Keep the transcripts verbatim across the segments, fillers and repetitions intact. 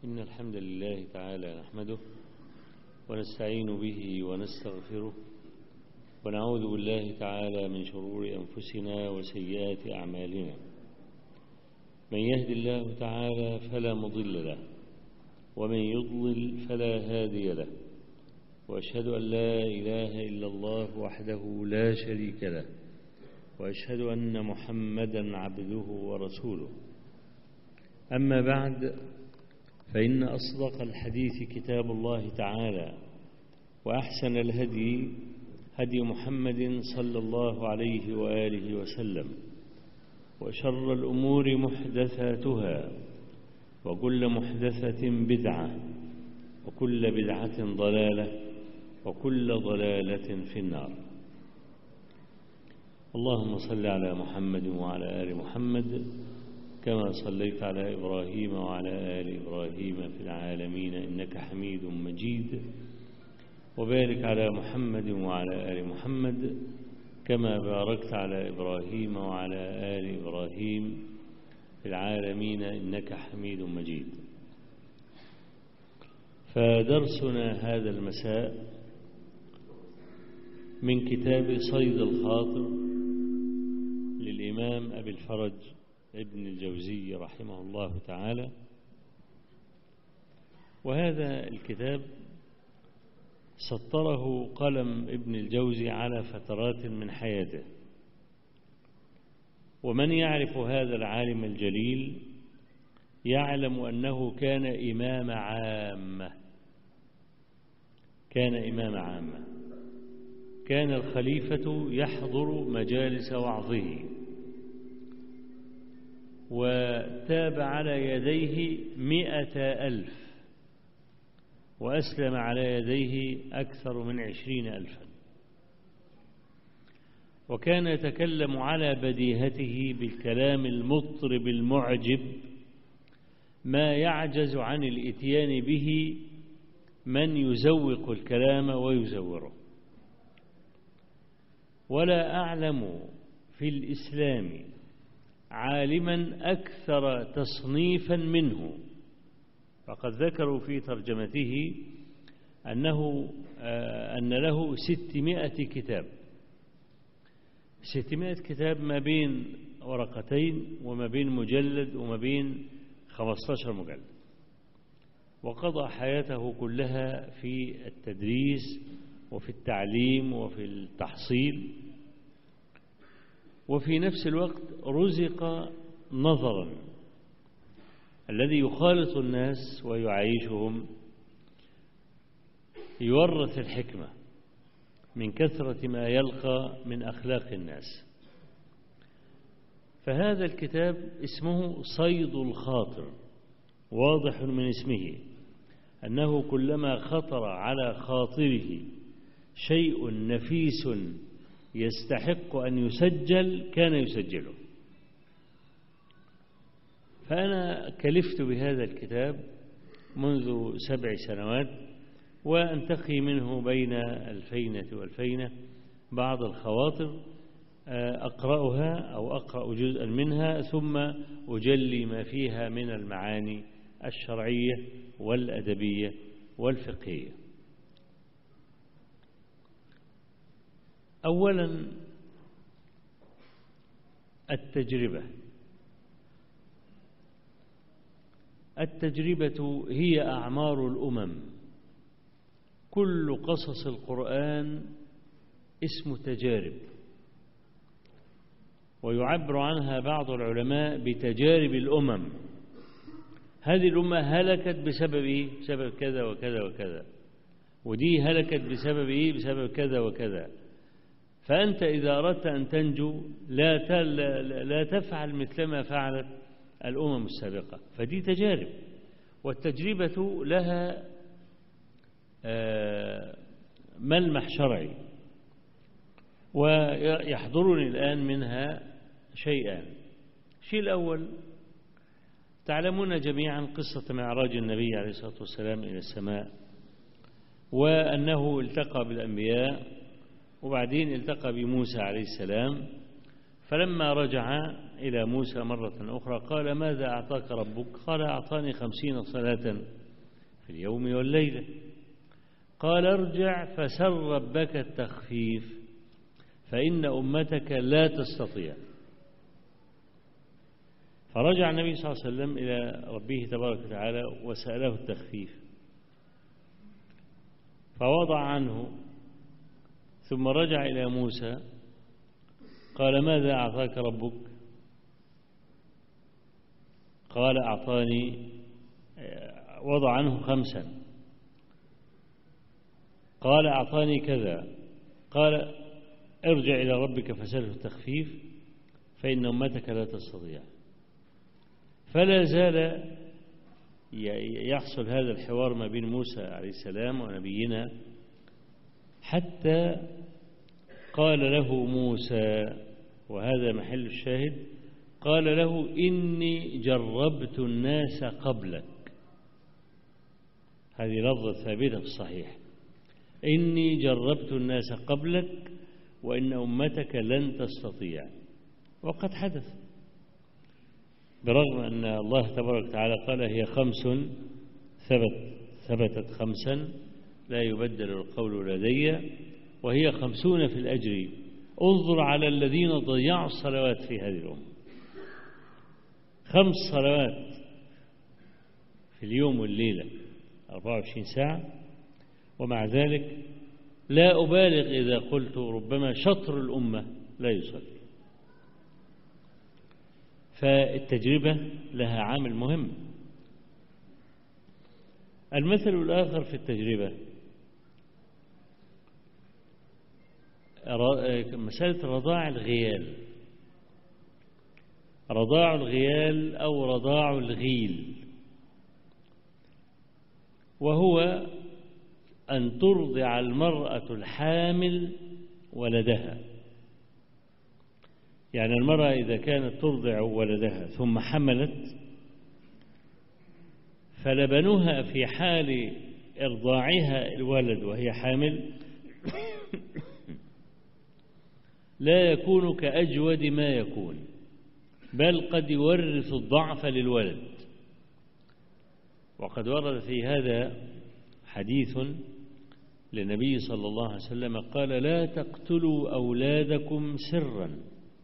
إن الحمد لله تعالى نحمده ونستعين به ونستغفره ونعوذ بالله تعالى من شرور أنفسنا وسيئات أعمالنا. من يهد الله تعالى فلا مضل له ومن يضلل فلا هادي له، وأشهد أن لا إله إلا الله وحده لا شريك له، وأشهد أن محمدا عبده ورسوله. أما بعد، فإن أصدق الحديث كتاب الله تعالى، وأحسن الهدي هدي محمد صلى الله عليه وآله وسلم، وشر الأمور محدثاتها، وكل محدثة بدعة، وكل بدعة ضلالة، وكل ضلالة في النار. اللهم صل على محمد وعلى آل محمد كما صليت على إبراهيم وعلى آل إبراهيم في العالمين إنك حميد مجيد، وبارك على محمد وعلى آل محمد كما باركت على إبراهيم وعلى آل إبراهيم في العالمين إنك حميد مجيد. فدرسنا هذا المساء من كتاب صيد الخاطر للإمام أبي الفرج ابن الجوزي رحمه الله تعالى. وهذا الكتاب سطره قلم ابن الجوزي على فترات من حياته، ومن يعرف هذا العالم الجليل يعلم أنه كان إمام عامة كان إمام عامة كان الخليفة يحضر مجالس وعظه، وتاب على يديه مئة ألف، وأسلم على يديه أكثر من عشرين ألفا، وكان يتكلم على بديهته بالكلام المطرب المعجب ما يعجز عن الإتيان به من يزوق الكلام ويزوره. ولا أعلم في الإسلام عالما أكثر تصنيفا منه، فقد ذكروا في ترجمته أنه أن له ستمائة كتاب ستمائة كتاب، ما بين ورقتين وما بين مجلد وما بين خمسة عشر مجلد، وقضى حياته كلها في التدريس وفي التعليم وفي التحصيل، وفي نفس الوقت رزق نظرا الذي يخالط الناس ويعيشهم، يورث الحكمة من كثرة ما يلقى من أخلاق الناس. فهذا الكتاب اسمه صيد الخاطر، واضح من اسمه أنه كلما خطر على خاطره شيء نفيس يستحق أن يسجل كان يسجله. فأنا كلفت بهذا الكتاب منذ سبع سنوات، وأنتقي منه بين الفينة والفينة بعض الخواطر أقرأها أو أقرأ جزءا منها، ثم أجلي ما فيها من المعاني الشرعية والأدبية والفقهية. أولا، التجربة. التجربة هي أعمار الأمم. كل قصص القرآن اسم تجارب، ويعبر عنها بعض العلماء بتجارب الأمم. هذه الأمة هلكت بسبب إيه؟ بسبب كذا وكذا وكذا، ودي هلكت بسبب إيه؟ بسبب كذا وكذا. فأنت إذا أردت أن تنجو لا لا تفعل مثلما فعلت الأمم السابقة، فدي تجارب. والتجربة لها ملمح شرعي، ويحضرني الآن منها شيئان. الشيء الأول، تعلمون جميعا قصة معراج النبي عليه الصلاة والسلام إلى السماء، وأنه التقى بالأنبياء، وبعدين التقى بموسى عليه السلام، فلما رجع إلى موسى مرة أخرى قال ماذا أعطاك ربك؟ قال أعطاني خمسين صلاة في اليوم والليلة. قال ارجع فسل ربك التخفيف فإن أمتك لا تستطيع. فرجع النبي صلى الله عليه وسلم إلى ربه تبارك وتعالى وسأله التخفيف فوضع عنه، ثم رجع إلى موسى قال ماذا أعطاك ربك؟ قال أعطاني، وضع عنه خمسا، قال أعطاني كذا، قال ارجع إلى ربك فسأله التخفيف فإن أمتك لا تستطيع. فلا زال يحصل هذا الحوار ما بين موسى عليه السلام ونبينا حتى قال له موسى، وهذا محل الشاهد، قال له إني جربت الناس قبلك. هذه لفظة ثابتة في الصحيح، إني جربت الناس قبلك وإن أمتك لن تستطيع. وقد حدث، برغم أن الله تبارك وتعالى قال هي خمس ثبت ثبتت خمسا لا يبدل القول لدي وهي خمسون في الأجر. انظر على الذين ضيعوا الصلوات في هذه الأمة، خمس صلوات في اليوم والليلة أربعة وعشرين ساعة، ومع ذلك لا أبالغ إذا قلت ربما شطر الأمة لا يصلي. فالتجربة لها عامل مهم. المثل الآخر في التجربة مسألة رضاع الغيال، رضاع الغيال أو رضاع الغيل، وهو أن ترضع المرأة الحامل ولدها. يعني المرأة إذا كانت ترضع ولدها ثم حملت فلبنها في حال إرضاعها الولد وهي حامل لا يكون كأجود ما يكون، بل قد يورث الضعف للولد. وقد ورد في هذا حديث للنبي صلى الله عليه وسلم قال لا تقتلوا أولادكم سرا.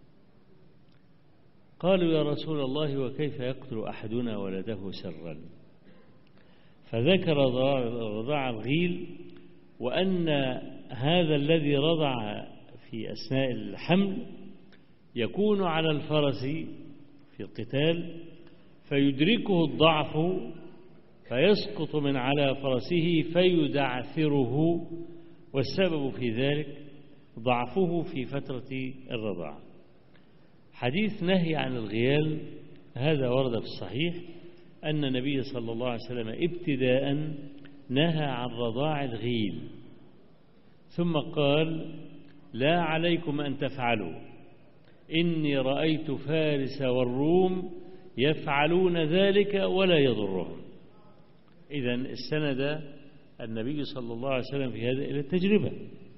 قالوا يا رسول الله وكيف يقتل أحدنا ولده سرا؟ فذكر رضاع الغيل، وأن هذا الذي رضع في أثناء الحمل يكون على الفرس في القتال فيدركه الضعف فيسقط من على فرسه فيدعثره، والسبب في ذلك ضعفه في فترة الرضاعة. حديث نهي عن الغيال هذا ورد في الصحيح أن النبي صلى الله عليه وسلم ابتداء نهى عن رضاع الغيل، ثم قال لا عليكم أن تفعلوا إني رأيت فارس والروم يفعلون ذلك ولا يضرهم. إذن استند النبي صلى الله عليه وسلم في هذا إلى التجربة.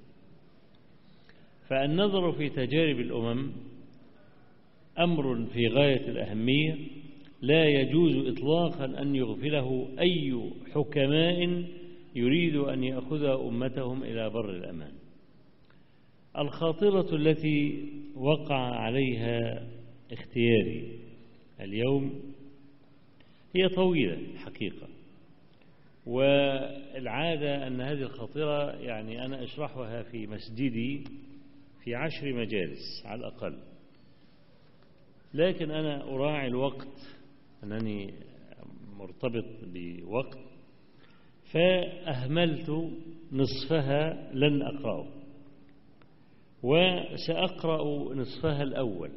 فالنظر في تجارب الأمم أمر في غاية الأهمية لا يجوز إطلاقا أن يغفله أي حكماء يريد أن يأخذ أمتهم إلى بر الأمان. الخاطرة التي وقع عليها اختياري اليوم هي طويلة حقيقة، والعادة أن هذه الخاطرة يعني أنا أشرحها في مسجدي في عشر مجالس على الأقل، لكن أنا أراعي الوقت، أنني مرتبط بوقت، فأهملت نصفها لن أقرأه، وسأقرأ نصفها الأول.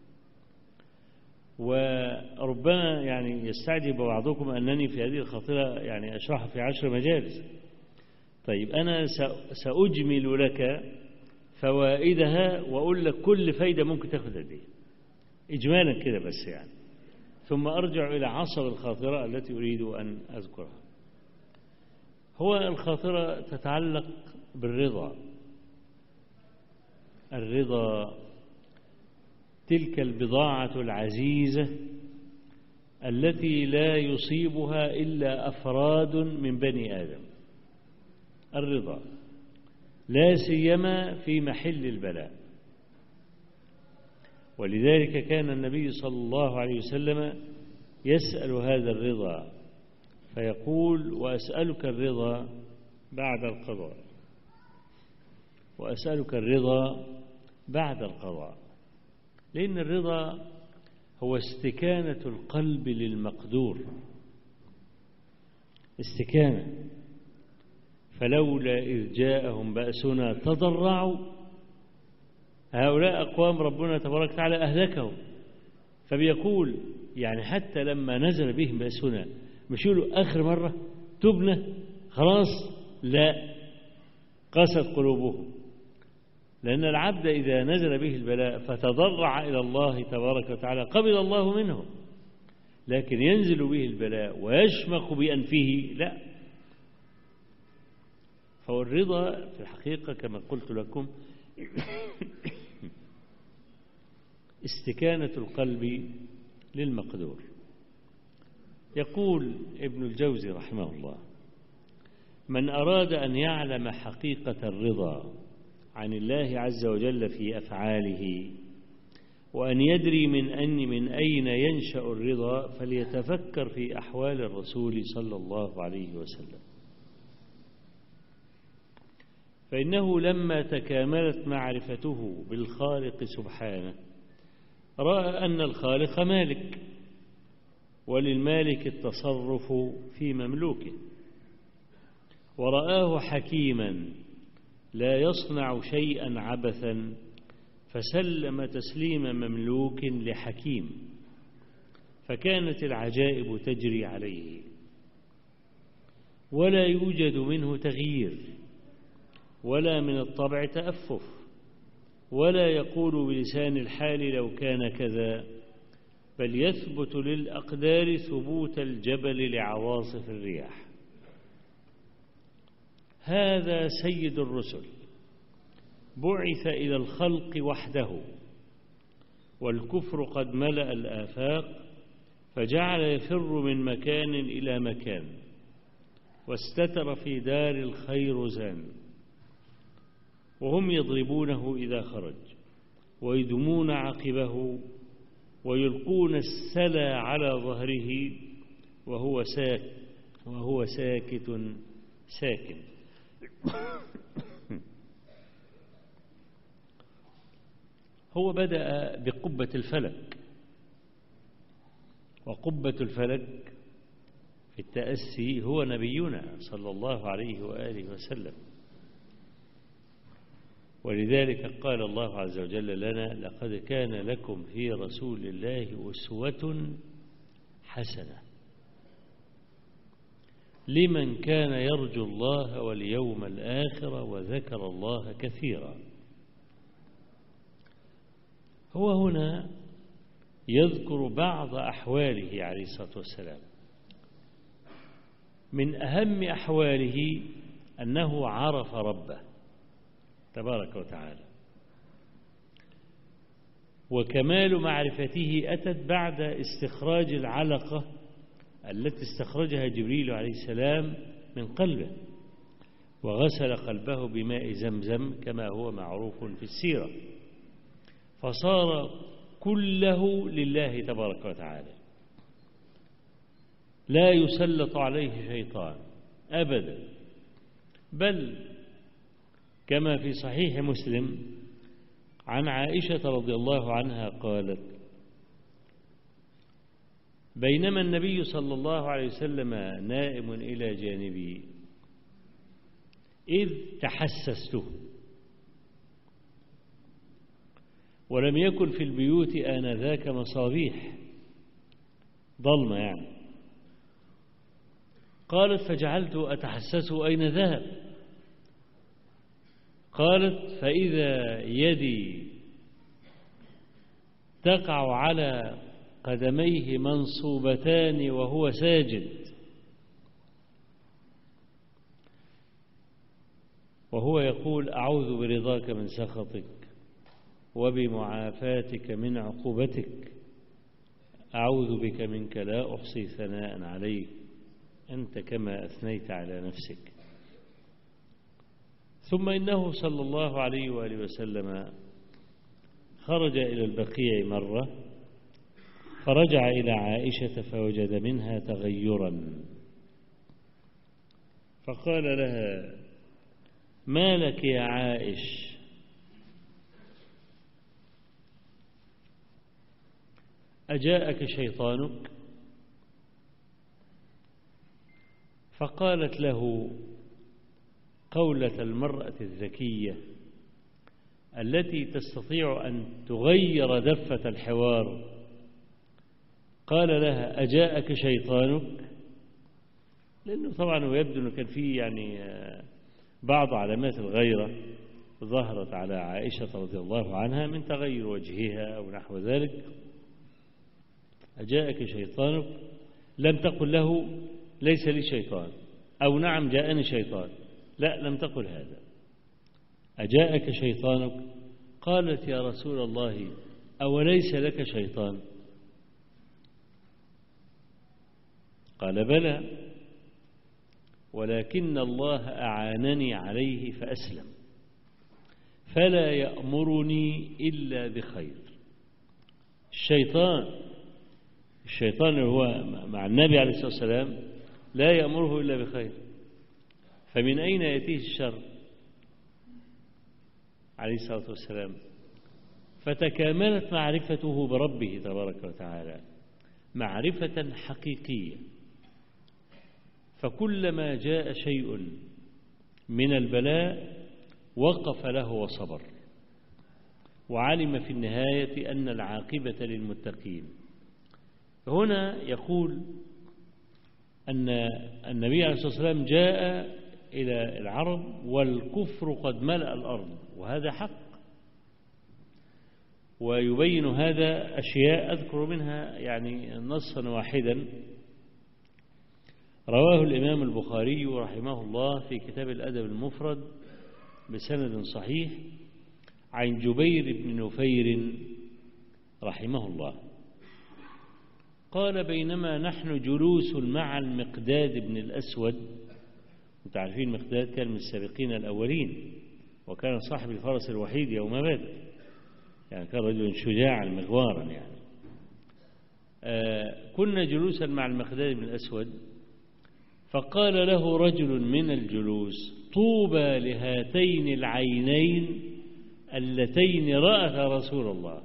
وربما يعني يستعجب بعضكم أنني في هذه الخاطرة يعني أشرحها في عشر مجالس. طيب أنا سأجمل لك فوائدها وأقول لك كل فايدة ممكن تأخذ قد إيه إجمالا كده بس يعني، ثم أرجع إلى عصر الخاطرة التي أريد أن أذكرها. هو الخاطرة تتعلق بالرضا. الرضا تلك البضاعة العزيزة التي لا يصيبها إلا أفراد من بني آدم، الرضا، لا سيما في محل البلاء. ولذلك كان النبي صلى الله عليه وسلم يسأل هذا الرضا فيقول: وأسألك الرضا بعد القضاء، وأسألك الرضا بعد القضاء، لأن الرضا هو استكانة القلب للمقدور، استكانة. فلولا إذ جاءهم بأسنا تضرعوا، هؤلاء أقوام ربنا تبارك وتعالى أهلكهم، فبيقول يعني حتى لما نزل بهم بأسنا مش يقولوا آخر مرة تبنا خلاص، لا، قست قلوبهم، لأن العبد إذا نزل به البلاء فتضرع إلى الله تبارك وتعالى قبل الله منه، لكن ينزل به البلاء ويشمخ بأنفه لا. فهو الرضا في الحقيقة كما قلت لكم استكانة القلب للمقدور. يقول ابن الجوزي رحمه الله: من أراد أن يعلم حقيقة الرضا عن الله عز وجل في أفعاله، وأن يدري من أن من أين ينشأ الرضا، فليتفكر في أحوال الرسول صلى الله عليه وسلم، فإنه لما تكاملت معرفته بالخالق سبحانه رأى أن الخالق مالك، وللمالك التصرف في مملوكه، ورآه حكيما لا يصنع شيئا عبثا، فسلم تسليم مملوك لحكيم، فكانت العجائب تجري عليه، ولا يوجد منه تغيير، ولا من الطبع تأفف، ولا يقول بلسان الحال لو كان كذا، بل يثبت للأقدار ثبوت الجبل لعواصف الرياح. هذا سيد الرسل، بعث إلى الخلق وحده، والكفر قد ملأ الآفاق، فجعل يفر من مكان إلى مكان، واستتر في دار الخير زان، وهم يضربونه إذا خرج، ويدمون عقبه، ويلقون السلا على ظهره، وهو ساك وهو ساكت ساكن. هو بدأ بقبة الفلك، وقبة الفلك في التأسي هو نبينا صلى الله عليه وآله وسلم. ولذلك قال الله عز وجل لنا: لقد كان لكم في رسول الله أسوة حسنة لمن كان يرجو الله واليوم الآخر وذكر الله كثيرا. هو هنا يذكر بعض أحواله عليه الصلاة والسلام. من أهم أحواله أنه عرف ربه تبارك وتعالى، وكمال معرفته أتت بعد استخراج العلقة التي استخرجها جبريل عليه السلام من قلبه، وغسل قلبه بماء زمزم كما هو معروف في السيرة، فصار كله لله تبارك وتعالى، لا يسلط عليه شيطان أبدا، بل كما في صحيح مسلم عن عائشة رضي الله عنها قالت: بينما النبي صلى الله عليه وسلم نائم إلى جانبي إذ تحسسته، ولم يكن في البيوت آنذاك مصابيح، ظلمة يعني. قالت: فجعلت أتحسس أين ذهب؟ قالت: فإذا يدي تقع على قدميه منصوبتان وهو ساجد، وهو يقول: أعوذ برضاك من سخطك وبمعافاتك من عقوبتك، أعوذ بك منك لا أحصي ثناء عليك أنت كما أثنيت على نفسك. ثم إنه صلى الله عليه وآله وسلم خرج إلى البقيع مرة، فرجع إلى عائشة فوجد منها تغيرا، فقال لها: ما لك يا عائش؟ أجاءك شيطانك؟ فقالت له قولة المرأة الذكية التي تستطيع أن تغير دفة الحوار، قال لها: أجاءك شيطانك؟ لأنه طبعا ويبدو أنه كان فيه يعني بعض علامات الغيرة ظهرت على عائشة رضي الله عنها من تغير وجهها أو نحو ذلك. أجاءك شيطانك؟ لم تقل له ليس لي شيطان أو نعم جاءني شيطان، لا، لم تقل هذا. أجاءك شيطانك؟ قالت: يا رسول الله أوليس لك شيطان؟ قال: بلى، ولكن الله أعانني عليه فأسلم، فلا يأمرني إلا بخير. الشيطان الشيطان هو مع النبي عليه الصلاة والسلام لا يأمره إلا بخير، فمن أين يأتيه الشر عليه الصلاة والسلام؟ فتكاملت معرفته بربه تبارك وتعالى معرفة حقيقية، فكلما جاء شيء من البلاء وقف له وصبر، وعلم في النهاية أن العاقبة للمتقين. هنا يقول أن النبي عليه الصلاة والسلام جاء إلى العرب والكفر قد ملأ الأرض، وهذا حق، ويبين هذا أشياء أذكر منها يعني نصا واحدا رواه الإمام البخاري رحمه الله في كتاب الأدب المفرد بسند صحيح عن جبير بن نفير رحمه الله قال: بينما نحن جلوس مع المقداد بن الأسود، انتم عارفين المقداد كان من السابقين الأولين، وكان صاحب الفرس الوحيد يوم بدر، يعني كان رجلا شجاعا مغوارا يعني. آه كنا جلوسا مع المقداد بن الأسود، فقال له رجل من الجلوس: طوبى لهاتين العينين اللتين رأتا رسول الله،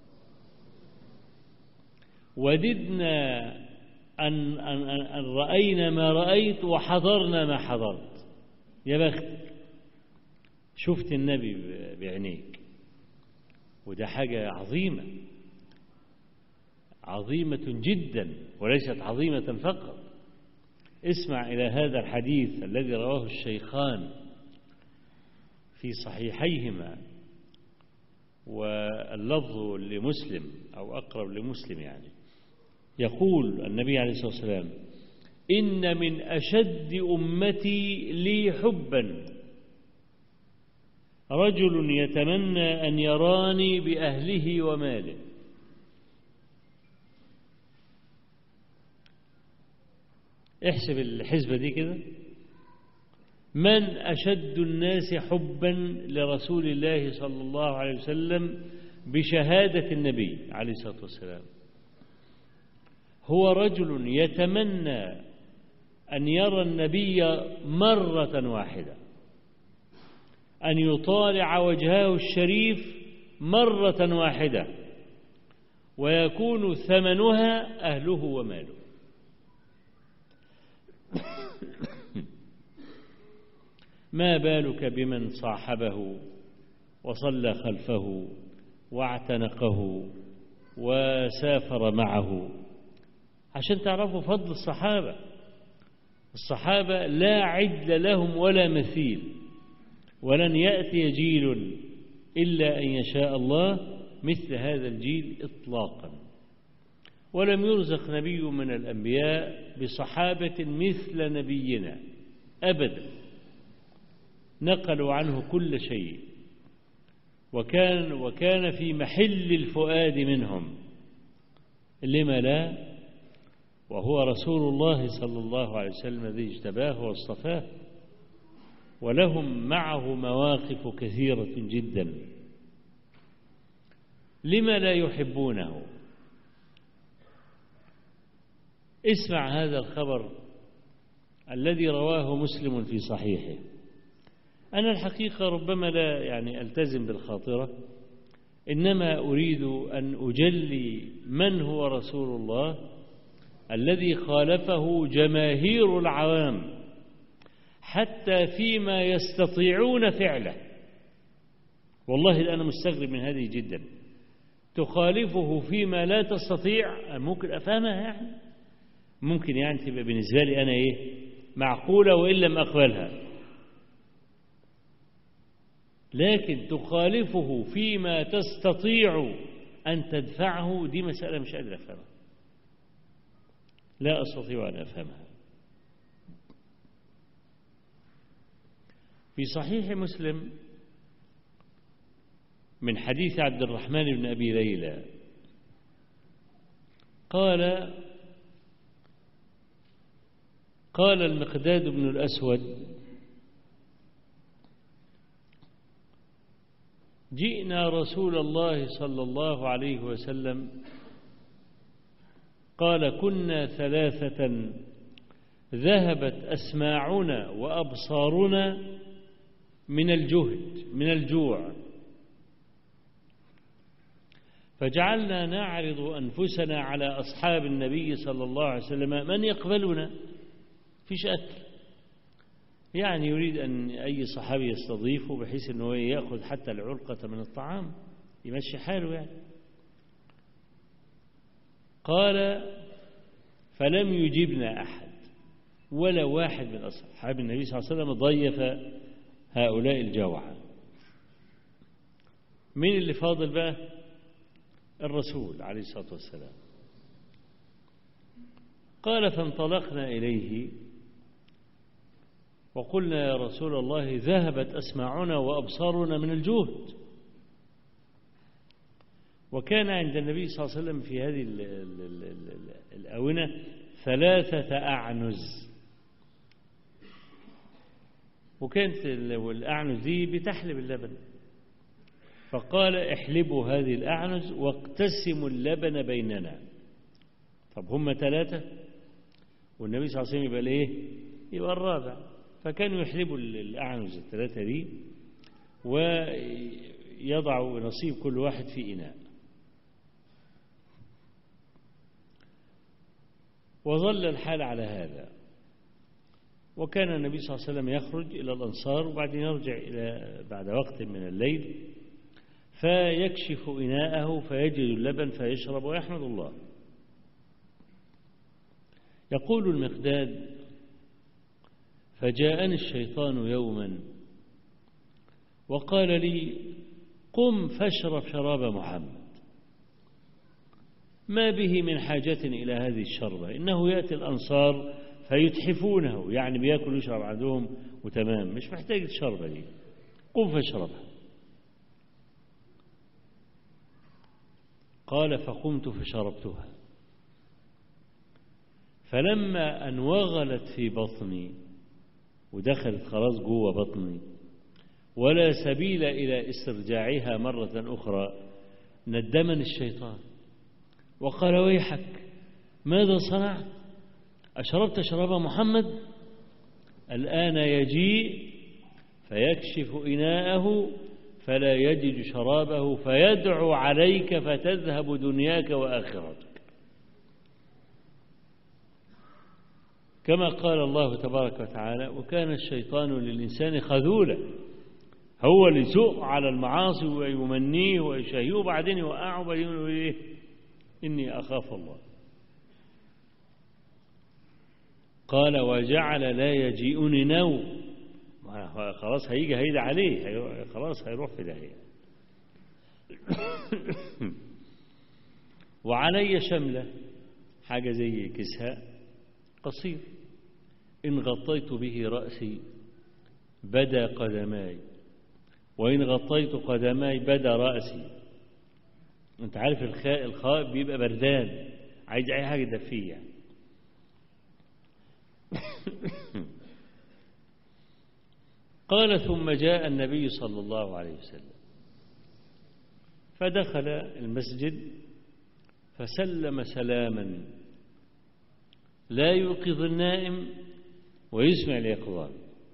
وددنا أن, أن, أن رأينا ما رأيت وحضرنا ما حضرت. يا بختك شفت النبي بعينيك، وده حاجة عظيمة عظيمة جدا وليست عظيمة فقط. اسمع إلى هذا الحديث الذي رواه الشيخان في صحيحيهما، واللفظ لمسلم أو أقرب لمسلم يعني. يقول النبي عليه الصلاة والسلام: إن من أشد أمتي لي حبا رجل يتمنى أن يراني بأهله وماله. احسب الحسبة دي كده، من أشد الناس حبا لرسول الله صلى الله عليه وسلم بشهادة النبي عليه الصلاة والسلام؟ هو رجل يتمنى أن يرى النبي مرة واحدة، أن يطالع وجهه الشريف مرة واحدة، ويكون ثمنها أهله وماله. ما بالك بمن صاحبه وصلى خلفه واعتنقه وسافر معه؟ عشان تعرفوا فضل الصحابة. الصحابة لا عدل لهم ولا مثيل، ولن يأتي جيل إلا أن يشاء الله مثل هذا الجيل إطلاقا. ولم يرزق نبي من الأنبياء بصحابة مثل نبينا أبدا، نقلوا عنه كل شيء، وكان, وكان في محل الفؤاد منهم، لما لا؟ وهو رسول الله صلى الله عليه وسلم الذي اجتباه واصطفاه، ولهم معه مواقف كثيرة جدا، لما لا يحبونه؟ اسمع هذا الخبر الذي رواه مسلم في صحيحه. أنا الحقيقة ربما لا يعني ألتزم بالخاطرة، إنما أريد أن أجلي من هو رسول الله الذي خالفه جماهير العوام حتى فيما يستطيعون فعله. والله أنا مستغرب من هذه جدا، تخالفه فيما لا تستطيع. ممكن أفهمها يعني، ممكن يعني تبقى بالنسبة لي أنا إيه معقولة وإن لم أقبلها، لكن تخالفه فيما تستطيع أن تدفعه، دي مسألة مش قادر أفهمها، لا أستطيع أن أفهمها. في صحيح مسلم من حديث عبد الرحمن بن أبي ليلى قال قال المقداد بن الأسود: جئنا رسول الله صلى الله عليه وسلم، قال: كنا ثلاثة ذهبت أسماعنا وأبصارنا من الجهد من الجوع، فجعلنا نعرض أنفسنا على أصحاب النبي صلى الله عليه وسلم من يقبلنا، فيش أكل، يعني يريد أن أي صحابي يستضيفه بحيث أنه يأخذ حتى العلقة من الطعام يمشي حاله يعني. قال: فلم يجبنا أحد، ولا واحد من أصحاب النبي صلى الله عليه وسلم ضيف هؤلاء الجوعى. مين اللي فاضل بقى؟ الرسول عليه الصلاة والسلام. قال: فانطلقنا إليه وقلنا: يا رسول الله، ذهبت أسماعنا وأبصارنا من الجهد. وكان عند النبي صلى الله عليه وسلم في هذه الآونة ثلاثة أعنز، وكانت الأعنز دي بتحلب اللبن، فقال: احلبوا هذه الأعنز واقتسموا اللبن بيننا. طب هم ثلاثة والنبي صلى الله عليه وسلم يبقى الايه؟ يبقى الرابع. فكانوا يحلبوا الأعنز الثلاثة دي ويضعوا نصيب كل واحد في إناء. وظل الحال على هذا، وكان النبي صلى الله عليه وسلم يخرج إلى الأنصار وبعدين يرجع إلى بعد وقت من الليل فيكشف إناءه فيجد اللبن فيشرب ويحمد الله. يقول المقداد: فجاءني الشيطان يوما وقال لي: قم فاشرب شراب محمد، ما به من حاجة إلى هذه الشربة، إنه يأتي الأنصار فيتحفونه، يعني بيأكل ويشرب عندهم وتمام، مش محتاج الشربة دي، قم فاشربها. قال: فقمت فشربتها، فلما أن وغلت في بطني ودخلت خلاص جوه بطني ولا سبيل إلى استرجاعها مرة أخرى، ندمني الشيطان وقال: ويحك، ماذا صنعت؟ أشربت شراب محمد؟ الآن يجيء فيكشف إناءه فلا يجد شرابه فيدعو عليك فتذهب دنياك وآخرتك، كما قال الله تبارك وتعالى: وكان الشيطان للإنسان خذولا. هو اللي يسوق على المعاصي ويمنيه ويشهيه وبعدين يوقعه وبعدين يقول إيه؟ إني أخاف الله. قال: وجعل لا يجيئني نوم، خلاص هيجي هيدا عليه، خلاص هيروح في داهية. وعلي شملة، حاجة زي كساء قصير، إن غطيت به رأسي بدا قدماي وإن غطيت قدماي بدا رأسي. أنت عارف الخاء الخاء بيبقى بردان، عايز أي حاجة دفيه يعني. قال ثم جاء النبي صلى الله عليه وسلم فدخل المسجد فسلم سلاما لا يوقظ النائم ويسمع اليقظان،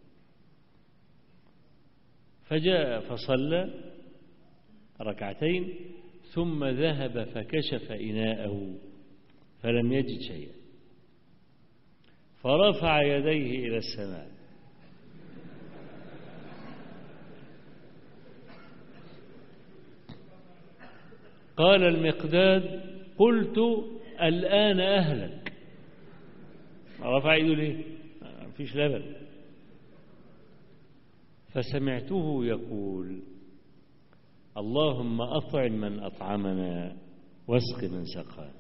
فجاء فصلى ركعتين ثم ذهب فكشف إناءه فلم يجد شيئا فرفع يديه إلى السماء قال المقداد قلت الآن أهلك. رفع يده ليه؟ ما فيش لبن. فسمعته يقول اللهم أطعم من أطعمنا واسق من سقانا.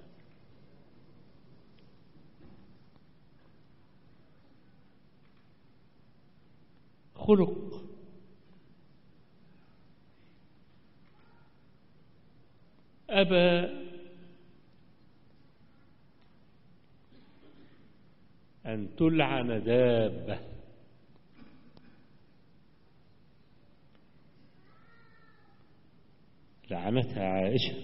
خلق أبى أن تلعن دابة لعنتها عائشة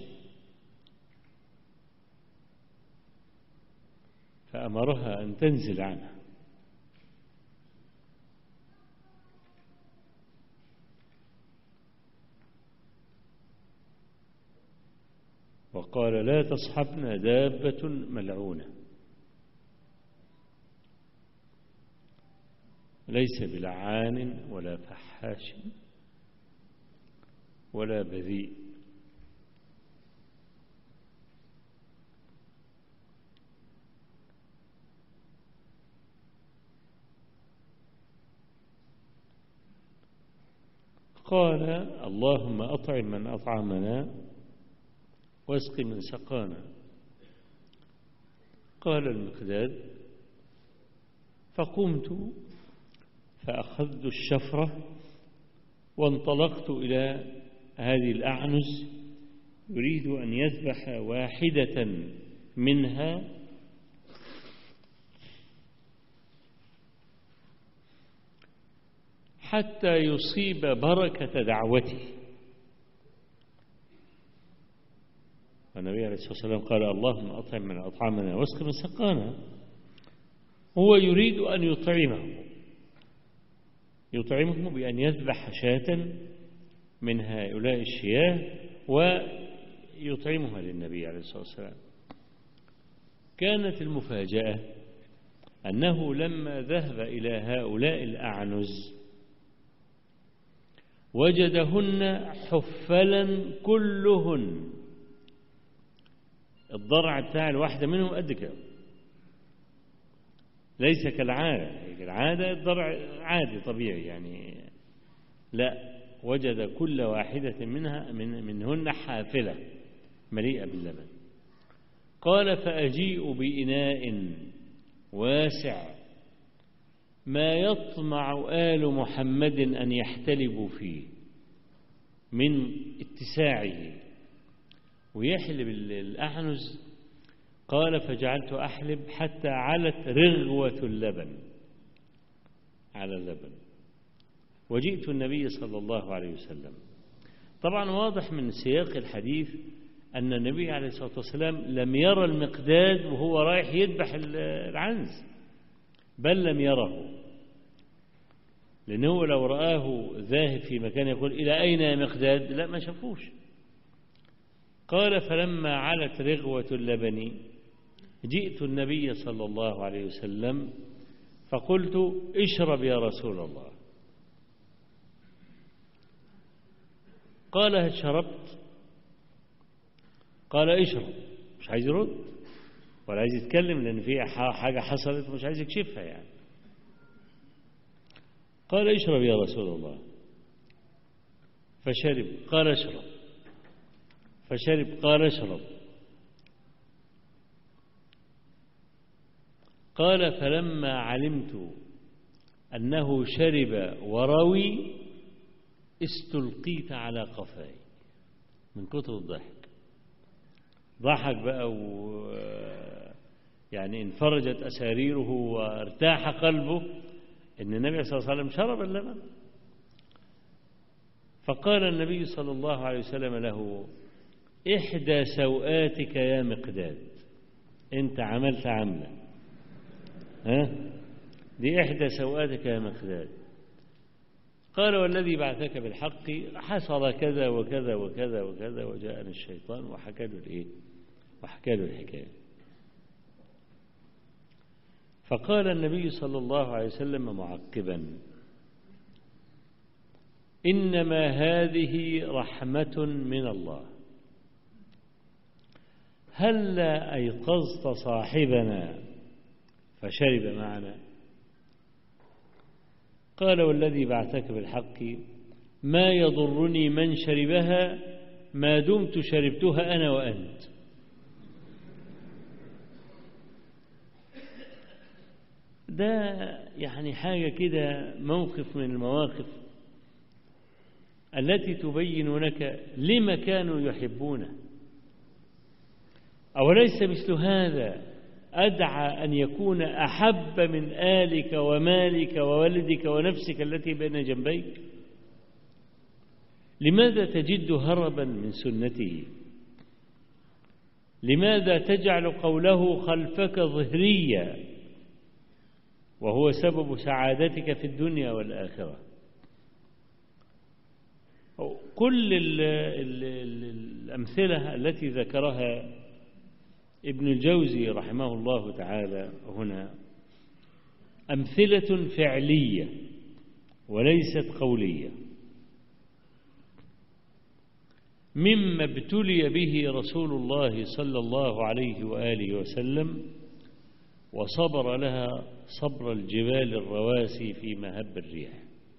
فأمرها أن تنزل عنها، وقال لا تصحبنا دابة ملعونة ليس بلعان ولا فحاش ولا بذيء. قال اللهم أطعم من أطعمنا واسق من سقانا. قال المقداد فقمت فأخذت الشفرة وانطلقت إلى هذه الأعنز يريد أن يذبح واحدة منها حتى يصيب بركة دعوته. النبي عليه الصلاة والسلام قال اللهم أطعم من أطعمنا واسق من سقانا. هو يريد أن يطعمه يطعمه بأن يذبح شاة من هؤلاء الشياه ويطعمها للنبي عليه الصلاة والسلام. كانت المفاجأة أنه لما ذهب إلى هؤلاء الأعنز وجدهن حفلا كلهن، الضرع بتاع الواحدة منهم قد كده، ليس كالعادة. العادة الضرع عادي طبيعي يعني، لا، وجد كل واحدة منها من منهن حافلة مليئة باللبن. قال فأجيء بإناء واسع ما يطمع آل محمد أن يحتلبوا فيه من اتساعه ويحلب الأعنز. قال فجعلت أحلب حتى علت رغوة اللبن على اللبن وجئت النبي صلى الله عليه وسلم. طبعا واضح من سياق الحديث أن النبي عليه الصلاة والسلام لم يرى المقداد وهو رايح يذبح العنز، بل لم يره، لأنه لو رآه ذاهب في مكان يقول إلى أين يا مقداد، لا ما شافوش. قال فلما علت رغوة اللبن جئت النبي صلى الله عليه وسلم فقلت اشرب يا رسول الله. قال هل شربت؟ قال اشرب. مش عايز يرد ولا عايز يتكلم لأن في حاجة حصلت مش عايز يكشفها يعني. قال اشرب يا رسول الله فشرب. قال اشرب فشرب. قال اشرب. قال فلما علمت أنه شرب وروي استلقيت على قفاي من كتر الضحك. ضحك بقى و يعني انفرجت أساريره وارتاح قلبه إن النبي صلى الله عليه وسلم شرب اللبن. فقال النبي صلى الله عليه وسلم له: إحدى سوآتك يا مقداد، أنت عملت عملة، ها؟ دي إحدى سوآتك يا مقداد. قال: والذي بعثك بالحق حصل كذا وكذا وكذا وكذا، وجاءني الشيطان وحكى له الإيه؟ وحكى له الحكاية. فقال النبي صلى الله عليه وسلم معقبا: إنما هذه رحمة من الله، هلا أيقظت صاحبنا فشرب معنا؟ قال: والذي بعثك بالحق ما يضرني من شربها ما دمت شربتها أنا وأنت. ده يعني حاجة كده، موقف من المواقف التي تبين لك لما كانوا يحبونه. أوليس مثل هذا أدعى أن يكون أحب من آلك ومالك وولدك ونفسك التي بين جنبيك؟ لماذا تجد هربا من سنته؟ لماذا تجعل قوله خلفك ظهريا وهو سبب سعادتك في الدنيا والآخرة؟ كل ال ال ال الأمثلة التي ذكرها ابن الجوزي رحمه الله تعالى هنا أمثلة فعلية وليست قولية، مما ابتلي به رسول الله صلى الله عليه وآله وسلم وصبر لها صبر الجبال الرواسي في مهب الريح.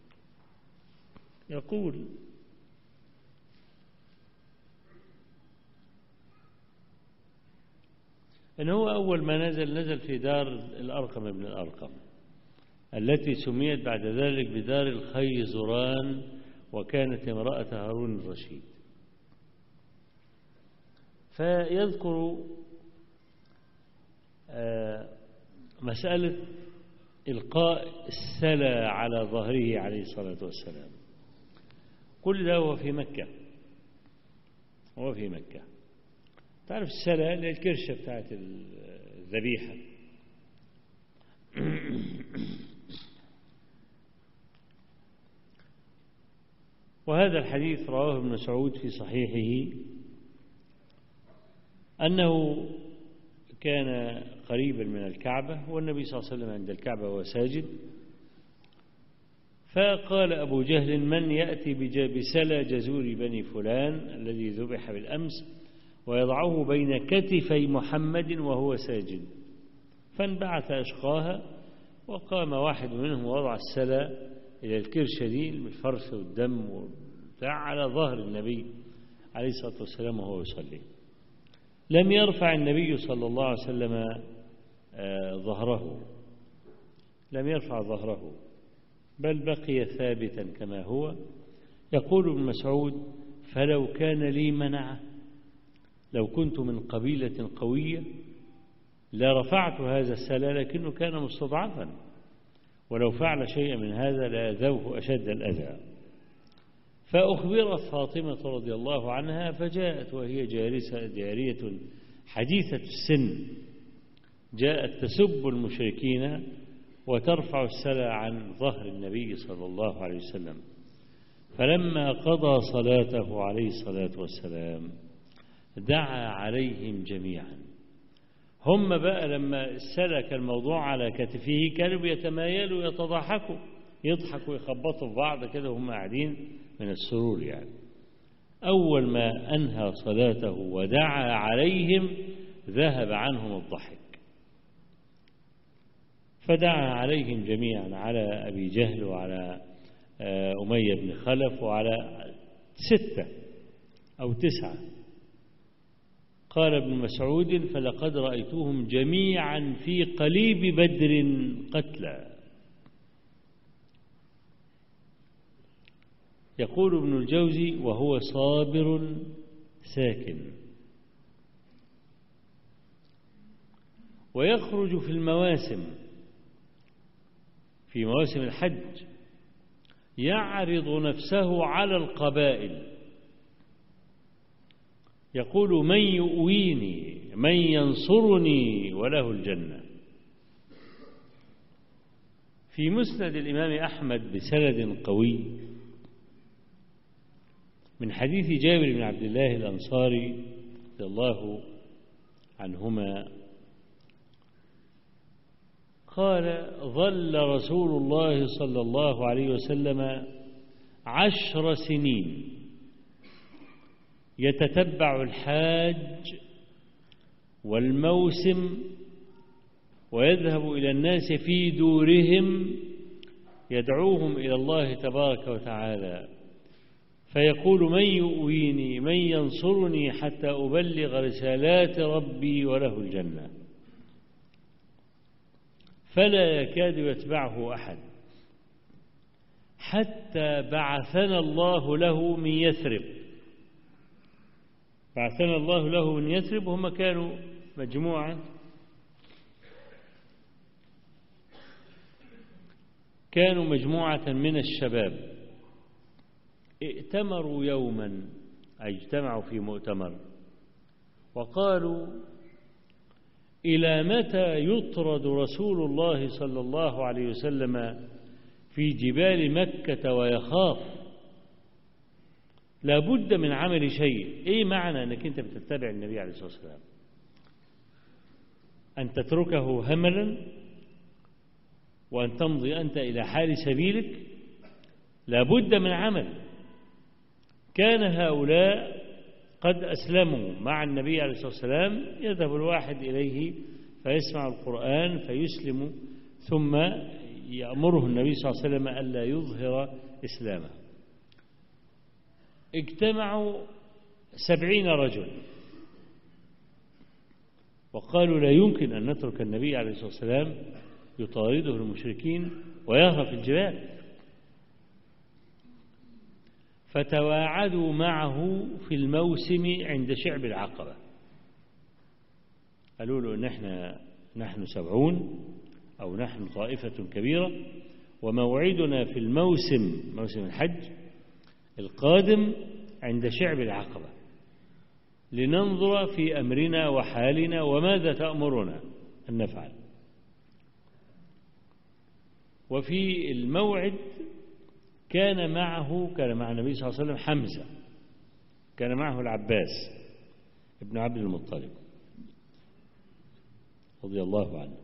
يقول: إن هو أول ما نزل نزل في دار الأرقم بن الأرقم التي سميت بعد ذلك بدار الخيزران، وكانت امرأة هارون الرشيد. فيذكر مسألة إلقاء السلى على ظهره عليه الصلاة والسلام. كل ده هو في مكة، هو في مكة. تعرف السلة اللي الكرشة بتاعت الذبيحة. وهذا الحديث رواه ابن مسعود في صحيحه أنه كان قريبا من الكعبة والنبي صلى الله عليه وسلم عند الكعبة وهو ساجد، فقال أبو جهل: من يأتي بسلى جزور بني فلان الذي ذبح بالأمس ويضعه بين كتفي محمد وهو ساجد؟ فانبعث أشقاها، وقام واحد منهم ووضع السلى إلى الكرشة دي بالفرث والدم وبتاع على ظهر النبي عليه الصلاة والسلام وهو يصلي. لم يرفع النبي صلى الله عليه وسلم ظهره، لم يرفع ظهره، بل بقي ثابتا كما هو. يقول ابن مسعود: فلو كان لي منعه، لو كنت من قبيلة قوية لرفعت هذا السلى، لكنه كان مستضعفا، ولو فعل شيئا من هذا لأذوه أشد الأذى. فأخبرت فاطمة رضي الله عنها، فجاءت وهي جارسة جارية حديثة السن، جاءت تسب المشركين وترفع السلى عن ظهر النبي صلى الله عليه وسلم. فلما قضى صلاته عليه الصلاة والسلام دعا عليهم جميعا. هم بقى لما سلك الموضوع على كتفه كانوا يتمايلوا يتضاحكوا، يضحكوا يخبطوا في بعض كده وهم قاعدين من السرور يعني. أول ما أنهى صلاته ودعا عليهم ذهب عنهم الضحك، فدعا عليهم جميعا، على أبي جهل وعلى أمية بن خلف وعلى ستة أو تسعة. قال ابن مسعود: فلقد رأيتهم جميعا في قليب بدر قتلى. يقول ابن الجوزي: وهو صابر ساكن. ويخرج في المواسم، في مواسم الحج، يعرض نفسه على القبائل، يقول: من يؤويني، من ينصرني، وله الجنة. في مسند الإمام أحمد بسند قوي من حديث جابر بن عبد الله الأنصاري رضي الله عنهما قال: ظل رسول الله صلى الله عليه وسلم عشر سنين يتتبع الحاج والموسم، ويذهب إلى الناس في دورهم يدعوهم إلى الله تبارك وتعالى، فيقول: من يؤويني، من ينصرني، حتى أبلغ رسالات ربي، وله الجنة. فلا يكاد يتبعه أحد حتى بعثنا الله له من يثرب. بعثنا الله له من يثرب، هم كانوا مجموعة كانوا مجموعة من الشباب، ائتمروا يوما، أي اجتمعوا في مؤتمر، وقالوا: إلى متى يطرد رسول الله صلى الله عليه وسلم في جبال مكة ويخاف؟ لا بد من عمل شيء. إيه معنى أنك أنت بتتبع النبي عليه الصلاة والسلام؟ أن تتركه هملا وأن تمضي أنت إلى حال سبيلك؟ لا بد من عمل. كان هؤلاء قد أسلموا مع النبي عليه الصلاة والسلام، يذهب الواحد إليه فيسمع القرآن فيسلم، ثم يأمره النبي صلى الله عليه وسلم ألا يظهر إسلامه. اجتمعوا سبعين رجل وقالوا: لا يمكن أن نترك النبي عليه الصلاة والسلام يطارده المشركين ويهرب في الجبال. فتواعدوا معه في الموسم عند شعب العقبة، قالوا له: نحن نحن سبعون أو نحن طائفة كبيرة، وموعدنا في الموسم، موسم الحج القادم، عند شعب العقبة، لننظر في أمرنا وحالنا وماذا تأمرنا أن نفعل. وفي الموعد كان معه كان مع النبي صلى الله عليه وسلم حمزة، كان معه العباس ابن عبد المطلب رضي الله عنه.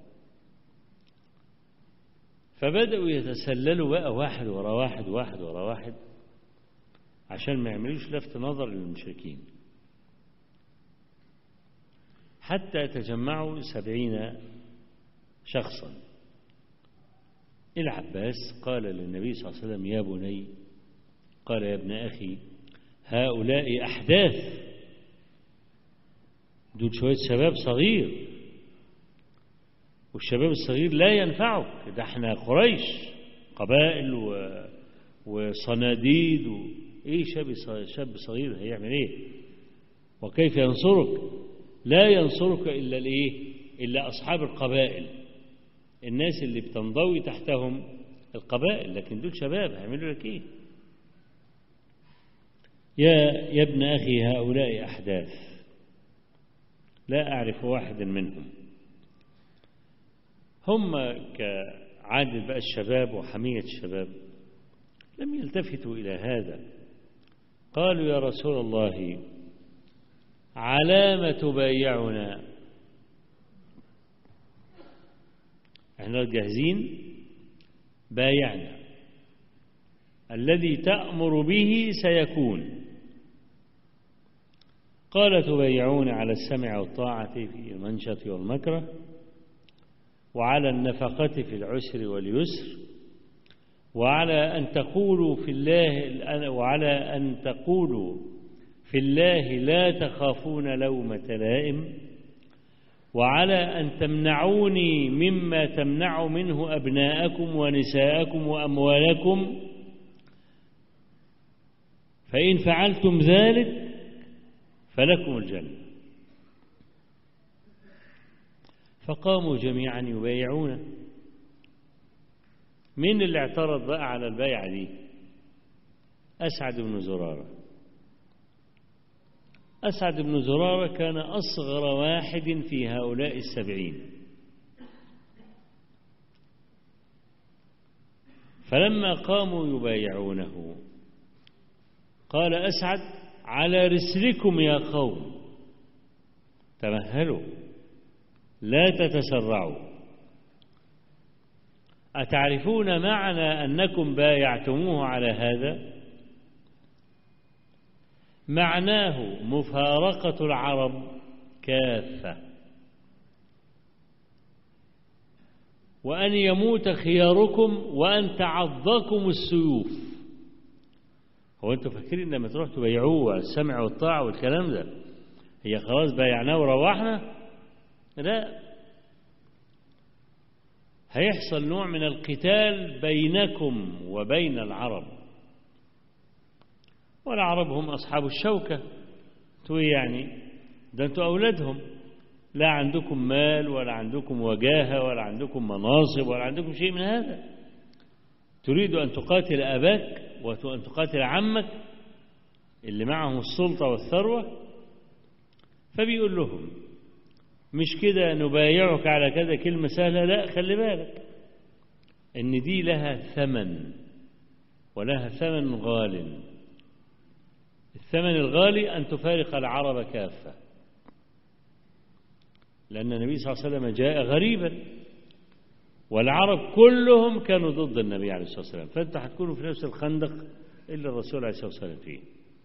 فبدأوا يتسللوا بقى واحد ورا واحد واحد ورا واحد عشان ما يعملوش لفت نظر للمشركين، حتى تجمعوا سبعين شخصا. العباس قال للنبي صلى الله عليه وسلم: يا بني، قال: يا ابن أخي، هؤلاء أحداث، دول شوية شباب صغير، والشباب الصغير لا ينفعك، ده احنا قريش قبائل و... وصناديد و... ايه شاب شاب صغير هيعمل ايه؟ وكيف ينصرك؟ لا ينصرك إلا الايه؟ إلا أصحاب القبائل، الناس اللي بتنضوي تحتهم القبائل، لكن دول شباب هيعملوا لك ايه؟ يا يا ابن أخي، هؤلاء أحداث، لا أعرف واحدا منهم. هم كعادة بقى الشباب وحمية الشباب لم يلتفتوا إلى هذا. قالوا: يا رسول الله، على ما تبايعنا؟ احنا جاهزين، بايعنا، الذي تأمر به سيكون. قال: تبايعون على السمع والطاعة في المنشط والمكره، وعلى النفقة في العسر واليسر، وعلى أن تقولوا في الله وعلى أن تقولوا في الله لا تخافون لومة لائم، وعلى أن تمنعوني مما تمنع منه أبناءكم ونساءكم وأموالكم، فإن فعلتم ذلك فلكم الجنة. فقاموا جميعا يبايعونه. مين اللي اعترض بقى على البيعة دي؟ أسعد بن زرارة. أسعد بن زرارة كان أصغر واحد في هؤلاء السبعين. فلما قاموا يبايعونه قال أسعد: على رسلكم يا قوم، تمهلوا لا تتسرعوا. أتعرفون معنى أنكم بايعتموه على هذا؟ معناه مفارقة العرب كافة، وأن يموت خياركم وأن تعضكم السيوف. هو أنتم فاكرين لما تروح تبايعوه السمع والطاعة والكلام ده هي خلاص بايعناه وروحنا؟ لا، هيحصل نوع من القتال بينكم وبين العرب. والعرب هم أصحاب الشوكة. انتوا يعني ده انتوا أولادهم، لا عندكم مال ولا عندكم وجاهة ولا عندكم مناصب ولا عندكم شيء من هذا. تريد أن تقاتل أباك وأن تقاتل عمك اللي معهم السلطة والثروة. فبيقول لهم مش كده نبايعك على كذا كلمة سهلة، لا، خلي بالك إن دي لها ثمن، ولها ثمن غال. الثمن الغالي أن تفارق العرب كافة، لأن النبي صلى الله عليه وسلم جاء غريبا والعرب كلهم كانوا ضد النبي عليه الصلاة والسلام، فأنت هتكونوا في نفس الخندق إلا الرسول عليه الصلاة والسلام فيه.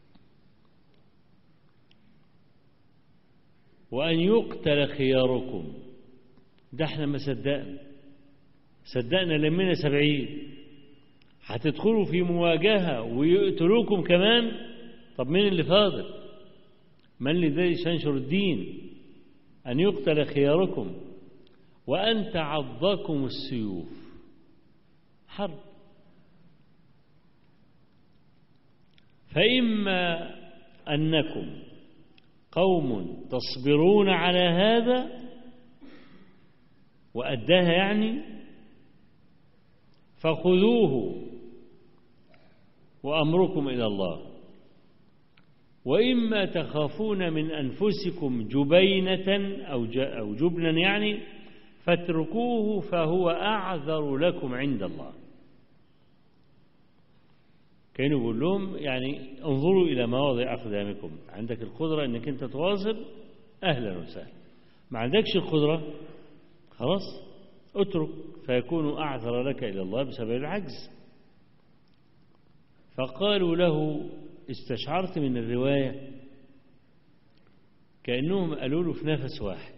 وأن يقتل خياركم، ده احنا ما صدقنا صدقنا لمنا سبعين، هتدخلوا في مواجهة ويقتلوكم كمان. طب مين اللي فاضل؟ من الذي سينشر الدين؟ أن يقتل خياركم وأن تعضكم السيوف. حرب. فإما أنكم قوم تصبرون على هذا وأداها يعني، فخذوه وأمركم إلى الله. وإما تخافون من أنفسكم جبينة أو أو جبنا يعني، فاتركوه فهو أعذر لكم عند الله. كانوا يقول لهم يعني انظروا إلى مواضع أقدامكم، عندك القدرة أنك أنت تواصل أهلا وسهلا، ما عندكش القدرة خلاص اترك، فيكون أعذر لك إلى الله بسبب العجز. فقالوا له، استشعرت من الرواية كأنهم قالوا له في نفس واحد،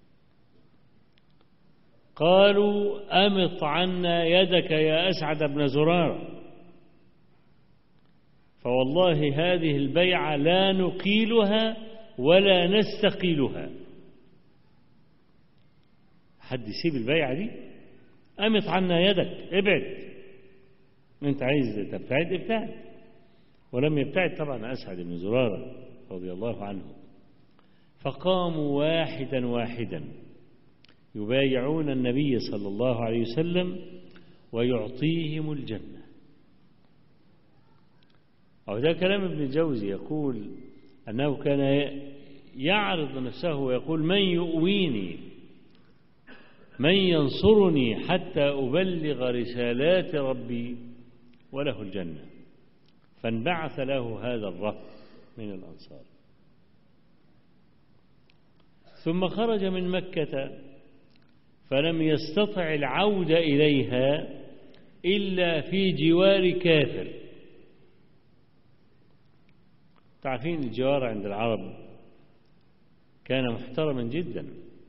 قالوا أمط عنا يدك يا أسعد بن زرارة، فوالله هذه البيعة لا نقيلها ولا نستقيلها. حد يسيب البيعة دي؟ أمط عنا يدك، ابعد، انت عايز تبتعد ابتعد. ولم يبتعد طبعا أسعد بن زرارة رضي الله عنه. فقاموا واحدا واحدا يبايعون النبي صلى الله عليه وسلم ويعطيهم الجنة. أو ده كلام ابن الجوزي، يقول أنه كان يعرض نفسه ويقول من يؤويني، من ينصرني حتى أبلغ رسالات ربي، وله الجنة. فانبعث له هذا الرهط من الأنصار. ثم خرج من مكة فلم يستطع العودة إليها إلا في جوار كافر. تعرفين الجوار عند العرب كان محترما جدا،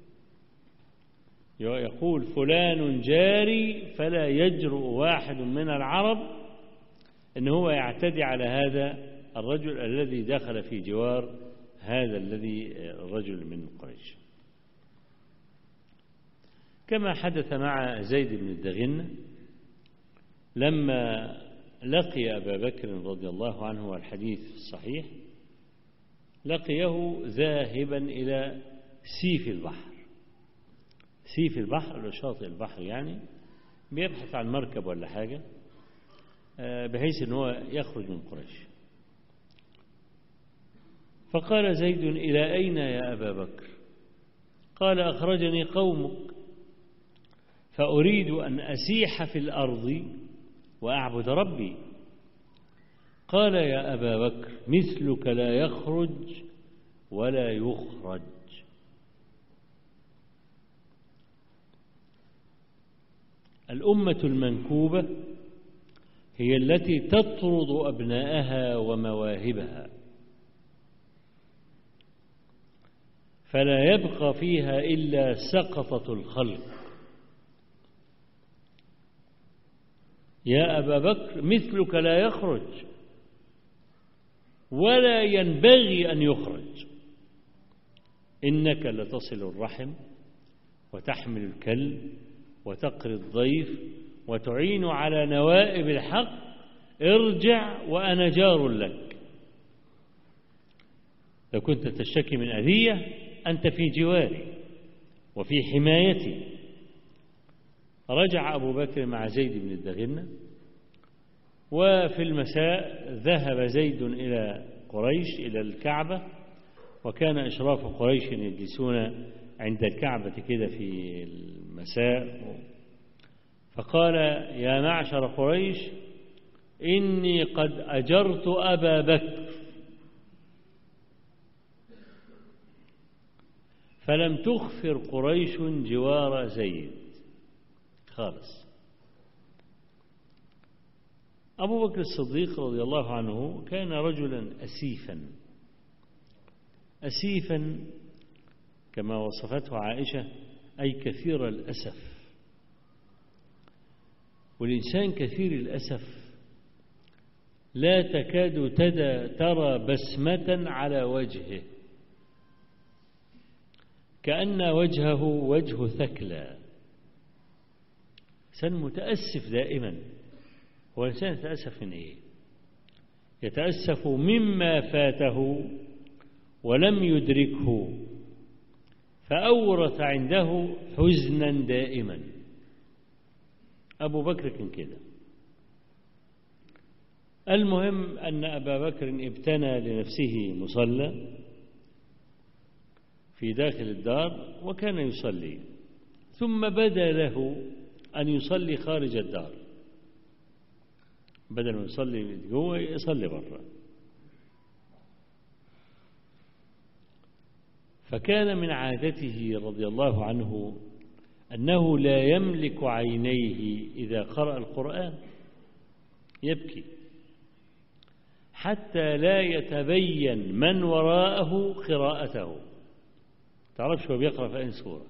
يقول فلان جاري، فلا يجرؤ واحد من العرب إن هو يعتدي على هذا الرجل الذي دخل في جوار هذا الذي الرجل من قريش، كما حدث مع زيد بن الدغنة لما لقي أبا بكر رضي الله عنه والحديث الصحيح، لقيه ذاهبا إلى سيف البحر. سيف البحر اللي شاطئ البحر، يعني بيبحث عن مركب ولا حاجة بحيث أنه يخرج من قريش. فقال زيد: إلى أين يا أبا بكر؟ قال: أخرجني قومك فأريد أن أسيح في الأرض وأعبد ربي. قال: يا أبا بكر مثلك لا يخرج ولا يخرج. الأمة المنكوبة هي التي تطرد أبناءها ومواهبها، فلا يبقى فيها إلا سقطة الخلق. يا أبا بكر مثلك لا يخرج ولا ينبغي أن يخرج، إنك لتصل الرحم وتحمل الكلب وتقري الضيف وتعين على نوائب الحق، ارجع وأنا جار لك. لو كنت تشتكي من أذية أنت في جواري وفي حمايتي. رجع أبو بكر مع زيد بن الدغنة، وفي المساء ذهب زيد إلى قريش إلى الكعبة، وكان إشراف قريش يجلسون عند الكعبة كده في المساء. فقال: يا معشر قريش إني قد أجرت أبا بكر فلم تخفر قريش جوار زيد خالص. أبو بكر الصديق رضي الله عنه كان رجلا أسيفا، أسيفا كما وصفته عائشة، أي كثير الأسف. والإنسان كثير الأسف لا تكاد ترى بسمة على وجهه، كأن وجهه وجه ثكلى. إنسان متأسف دائما. هو الإنسان يتأسف من إيه؟ يتأسف مما فاته ولم يدركه، فأورث عنده حزنا دائما. أبو بكر كان كده. المهم أن أبا بكر ابتنى لنفسه مصلى في داخل الدار وكان يصلي، ثم بدا له أن يصلي خارج الدار، بدل ما يصلي جوه يصلي برا. فكان من عادته رضي الله عنه أنه لا يملك عينيه إذا قرأ القرآن، يبكي حتى لا يتبين من وراءه قراءته. تعرفش هو بيقرأ في أي سورة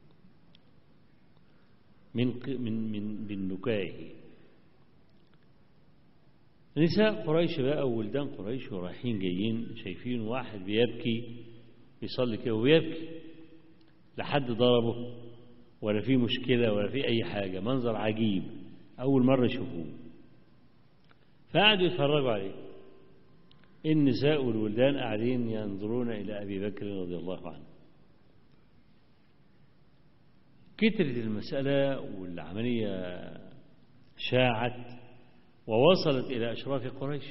من من من بالنكائه. نساء قريش بقى وولدان قريش ورايحين جايين شايفين واحد بيبكي بيصلي كده وبيبكي، لا حد ضربه ولا في مشكلة ولا في أي حاجة، منظر عجيب أول مرة يشوفوه. فقعدوا يتفرجوا عليه. النساء والولدان قاعدين ينظرون إلى أبي بكر رضي الله عنه. كترت المسألة والعملية شاعت ووصلت إلى أشراف قريش،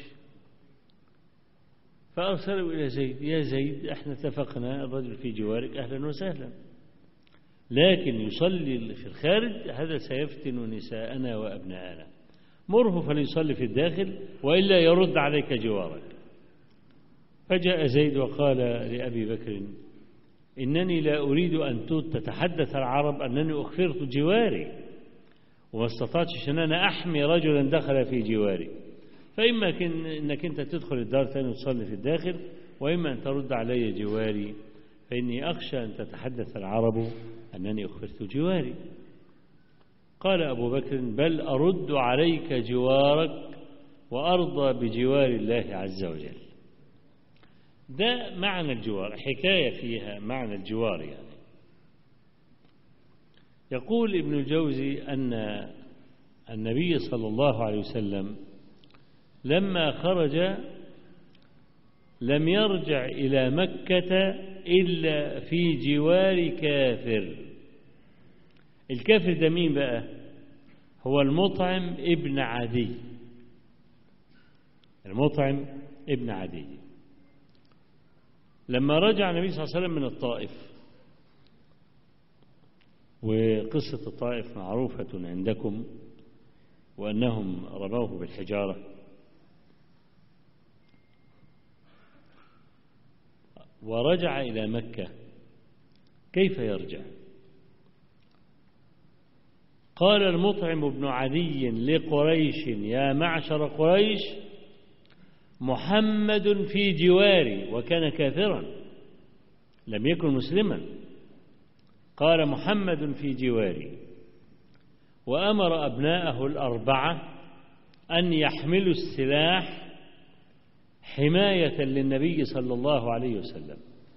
فأرسلوا إلى زيد: يا زيد احنا اتفقنا الرجل في جوارك أهلا وسهلا، لكن يصلي في الخارج هذا سيفتن نساءنا وأبناءنا، مره فليصلي في الداخل وإلا يرد عليك جوارك. فجاء زيد وقال لأبي بكر: إنني لا أريد أن تتحدث العرب أنني أخفرت جواري وما استطعتش أن أنا أحمي رجلا دخل في جواري، فإما أنك أنت تدخل الدار ثاني وتصلي في الداخل، وإما أن ترد علي جواري، فإني أخشى أن تتحدث العرب أنني أخفرت جواري. قال أبو بكر: بل أرد عليك جوارك وأرضى بجوار الله عز وجل. ده معنى الجوار، حكاية فيها معنى الجوار. يعني يقول ابن الجوزي أن النبي صلى الله عليه وسلم لما خرج لم يرجع إلى مكة إلا في جوار كافر. الكافر ده مين بقى؟ هو المطعم ابن عدي. المطعم ابن عدي لما رجع النبي صلى الله عليه وسلم من الطائف، وقصة الطائف معروفة عندكم، وأنهم رموه بالحجارة، ورجع إلى مكة، كيف يرجع؟ قال المطعم بن عدي لقريش: يا معشر قريش، محمد في جواري، وكان كافرا لم يكن مسلما. قال: محمد في جواري، وأمر أبناءه الأربعة أن يحملوا السلاح حماية للنبي صلى الله عليه وسلم.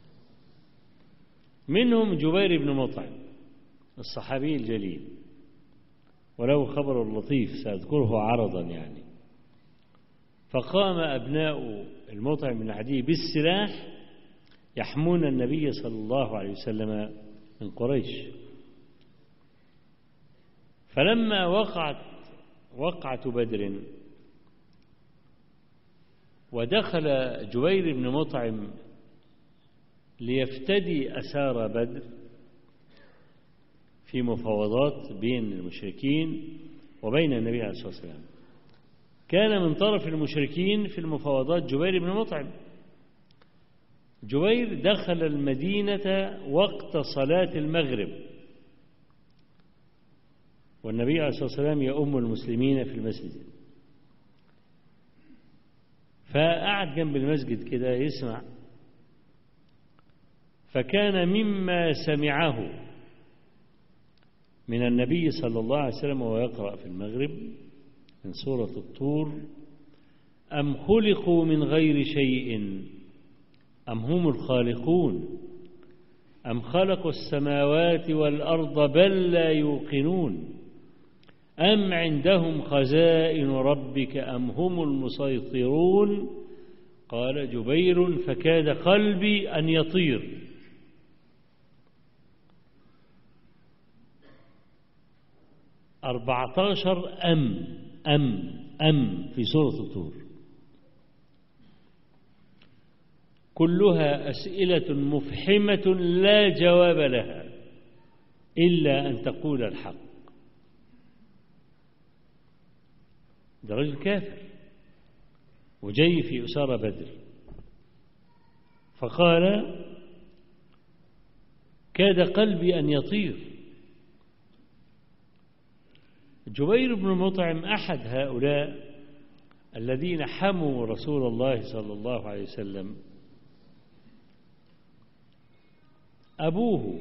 منهم جبير بن مطعم الصحابي الجليل، وله خبر لطيف سأذكره عرضا يعني. فقام أبناء المطعم بن عدي بالسلاح يحمون النبي صلى الله عليه وسلم من قريش. فلما وقعت وقعة بدر ودخل جبير بن مطعم ليفتدي أسار بدر في مفاوضات بين المشركين وبين النبي عليه الصلاة والسلام، كان من طرف المشركين في المفاوضات جبير بن مطعم. جبير دخل المدينة وقت صلاة المغرب، والنبي عليه الصلاة والسلام يؤم المسلمين في المسجد، فقعد جنب المسجد كده يسمع. فكان مما سمعه من النبي صلى الله عليه وسلم وهو يقرأ في المغرب من سورة الطور: أم خلقوا من غير شيء أم هم الخالقون أم خلقوا السماوات والأرض بل لا يوقنون أم عندهم خزائن ربك أم هم المسيطرون. قال جبير: فكاد قلبي أن يطير. أربعة عشر أم أم أم في سورة الطور، كلها أسئلة مفحمة لا جواب لها إلا أن تقول الحق. ده رجل كافر وجاي في أسارة بدر، فقال: كاد قلبي أن يطير. جبير بن مطعم أحد هؤلاء الذين حموا رسول الله صلى الله عليه وسلم. أبوه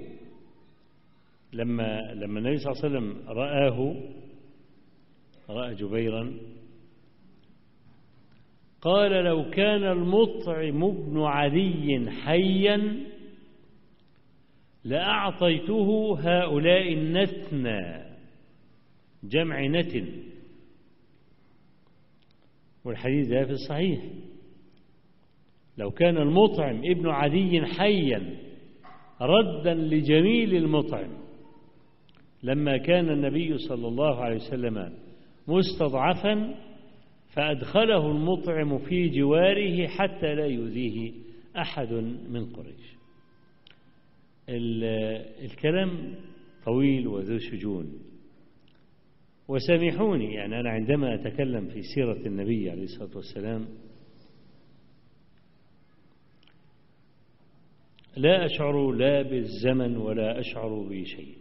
لما لما النبي صلى الله عليه وسلم رآه رأى جبيرا قال: لو كان المطعم بن عدي حيا لأعطيته هؤلاء النتنى، جمع نتن، والحديث ده في الصحيح. لو كان المطعم ابن عدي حيا ردا لجميل المطعم لما كان النبي صلى الله عليه وسلم مستضعفا فأدخله المطعم في جواره حتى لا يؤذيه أحد من قريش. الكلام طويل وذو شجون، وسامحوني يعني أنا عندما أتكلم في سيرة النبي عليه الصلاة والسلام لا أشعر لا بالزمن ولا أشعر بشيء.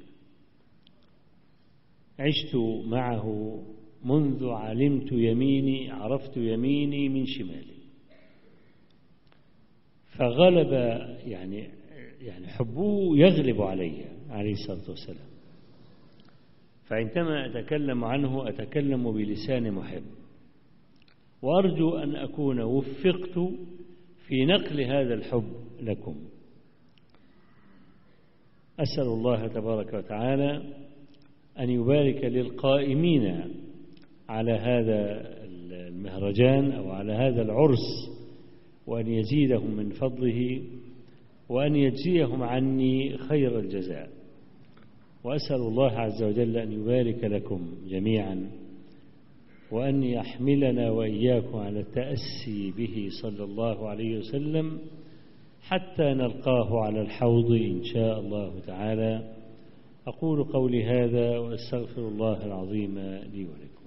عشت معه منذ علمت يميني عرفت يميني من شمالي، فغلب يعني يعني حبه يغلب علي عليه الصلاة والسلام. فعندما أتكلم عنه أتكلم بلسان محب، وأرجو أن أكون وفقت في نقل هذا الحب لكم. أسأل الله تبارك وتعالى أن يبارك للقائمين على هذا المهرجان أو على هذا العرس، وأن يزيدهم من فضله، وأن يجزيهم عني خير الجزاء. وأسأل الله عز وجل أن يبارك لكم جميعا، وأن يحملنا وإياكم على التأسي به صلى الله عليه وسلم حتى نلقاه على الحوض إن شاء الله تعالى. أقول قولي هذا وأستغفر الله العظيم لي ولكم.